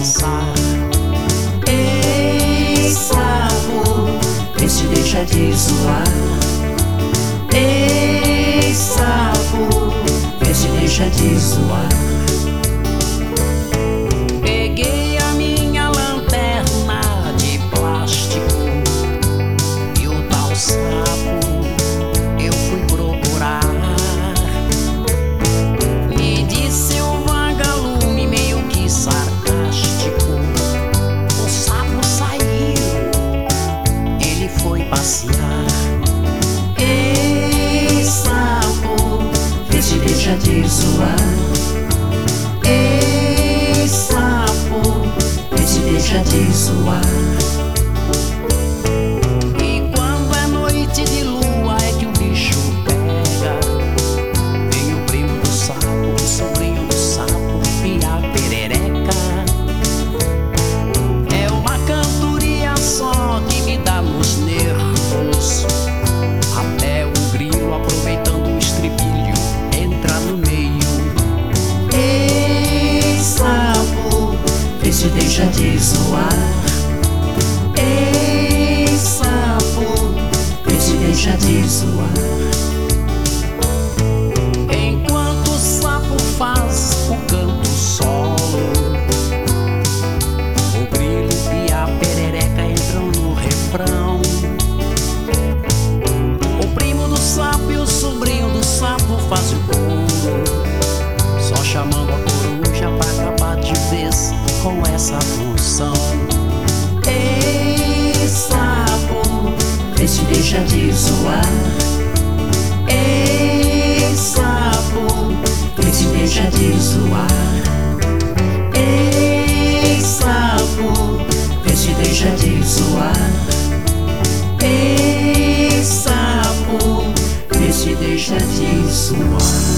dançar. Ei, sapo, vê se deixa de zoar. Ei, sapo, vê se deixa de zoar. Peguei a minha lanterna de plástico e o tal sapo eu fui procurar. Me disse o vagalume meio que sarcástico: o sapo saiu, ele foi passear. Ei, sapo, vê se deixa de zoar. Ei, sapo, vê se deixa de zoar. E quando é noite de lua é que o bicho pega. Vem o primo do sapo, o sobrinho do sapo e a perereca. É uma cantoria só que me dá nos nervos. Até o grilo, aproveitando o estribilho, entra no meio. Ei, sapo, vê se deixa de zoar. Ei, sapo, vê se deixa de zoar. Enquanto o sapo faz o canto solo, o grilo e a perereca entram no refrão. O primo do sapo e o sobrinho do sapo fazem o coro, só chamando a coruja pra acabar de vez com essa função. Ei, sapo, vê se deixa de zoar. Ei, sapo, vê se deixa de zoar. Ei, sapo, vê se deixa de zoar. Ei, sapo, vê se deixa de zoar.